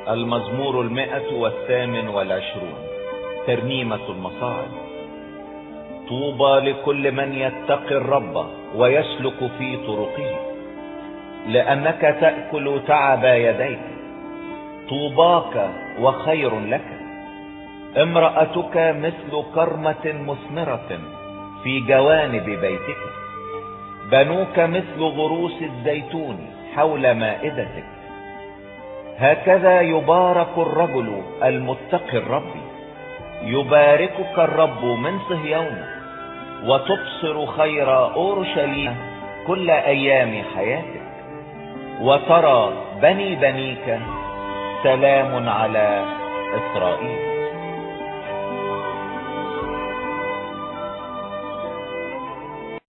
المزمور 128 ترنيمة المصاعد. طوبى لكل من يتقي الرب ويسلك في طرقه، لأنك تأكل تعب يديك. طوباك وخير لك. امرأتك مثل كرمة مثمرة في جوانب بيتك. بنوك مثل غروس الزيتون حول مائدتك. هكذا يبارك الرجل المتقي الرب. يباركك الرب من صهيون، وتبصر خير أورشليم كل أيام حياتك. وترى بني بنيك سلام على إسرائيل.